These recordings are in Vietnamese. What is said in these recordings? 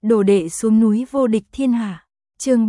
Đồ đệ xuống núi vô địch thiên hạ. Chương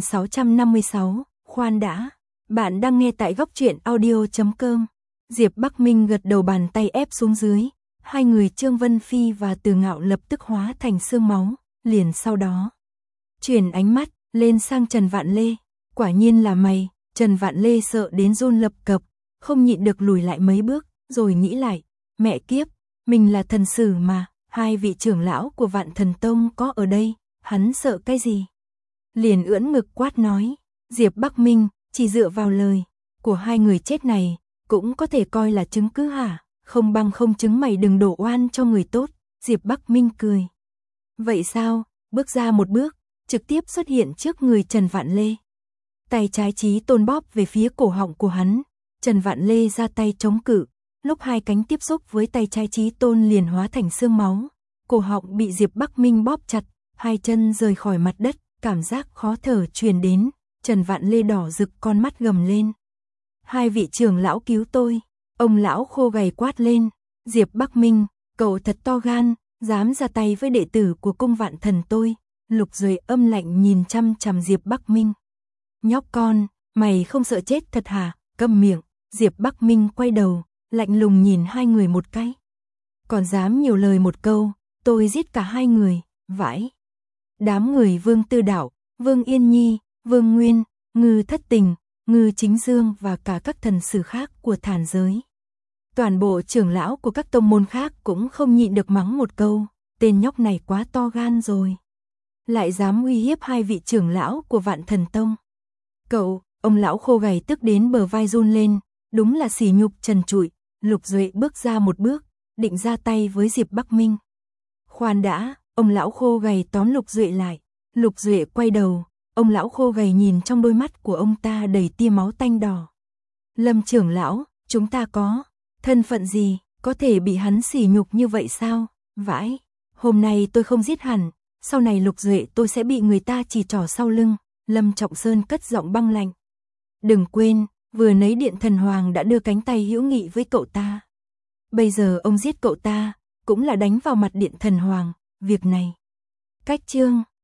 3656, khoan đã. Bạn đang nghe tại góc truyện audio.com. Diệp Bắc Minh gật đầu, bàn tay ép xuống dưới. Hai người Trương Vân Phi và Từ Ngạo lập tức hóa thành xương máu, liền sau đó chuyển ánh mắt lên sang Trần Vạn Lê. Quả nhiên là mày. Trần Vạn Lê sợ đến run lập cập, không nhịn được lùi lại mấy bước, rồi nghĩ lại, mẹ kiếp, mình là thần sử mà, hai vị trưởng lão của Vạn Thần Tông có ở đây, hắn sợ cái gì? Liền ưỡn ngực quát nói, Diệp Bắc Minh, chỉ dựa vào lời của hai người chết này, cũng có thể coi là chứng cứ hả? Không bằng không chứng, mày đừng đổ oan cho người tốt. Diệp Bắc Minh cười. Vậy sao? Bước ra một bước, trực tiếp xuất hiện trước người Trần Vạn Lê. Tay trái Chí Tôn bóp về phía cổ họng của hắn. Trần Vạn Lê ra tay chống cự, lúc hai cánh tiếp xúc với tay trái Chí Tôn liền hóa thành xương máu. Cổ họng bị Diệp Bắc Minh bóp chặt, hai chân rời khỏi mặt đất, cảm giác khó thở truyền đến. Trần Vạn Lê đỏ rực con mắt gầm lên. Hai vị trưởng lão cứu tôi. Ông lão khô gầy quát lên. Diệp Bắc Minh, cậu thật to gan, dám ra tay với đệ tử của cung Vạn Thần tôi. Lục Duệ âm lạnh nhìn chăm chằm Diệp Bắc Minh. Nhóc con, mày không sợ chết thật hả? Câm miệng. Diệp Bắc Minh quay đầu, lạnh lùng nhìn hai người một cái. Còn dám nhiều lời một câu, tôi giết cả hai người. Vãi. Đám người Vương Tư Đạo, Vương Yên Nhi, Vương Nguyên, Ngư Thất Tình, Ngư Chính Dương và cả các thần sử khác của thản giới. Toàn bộ trưởng lão của các tông môn khác cũng không nhịn được mắng một câu, tên nhóc này quá to gan rồi. Lại dám uy hiếp hai vị trưởng lão của Vạn Thần Tông. Cậu, ông lão khô gầy tức đến bờ vai run lên, đúng là sỉ nhục trần trụi. Lục Duệ bước ra một bước, định ra tay với Diệp Bắc Minh. Khoan đã, ông lão khô gầy tóm Lục Duệ lại. Lục Duệ quay đầu, ông lão khô gầy nhìn trong đôi mắt của ông ta đầy tia máu tanh đỏ. Lâm trưởng lão, chúng ta có thân phận gì, có thể bị hắn sỉ nhục như vậy sao? Vãi, hôm nay tôi không giết hẳn, sau này Lục Duệ tôi sẽ bị người ta chỉ trỏ sau lưng. Lâm Trọng Sơn cất giọng băng lạnh. Đừng quên, vừa nãy Điện Thần Hoàng đã đưa cánh tay hữu nghị với cậu ta. Bây giờ ông giết cậu ta, cũng là đánh vào mặt Điện Thần Hoàng, việc này. Cách chương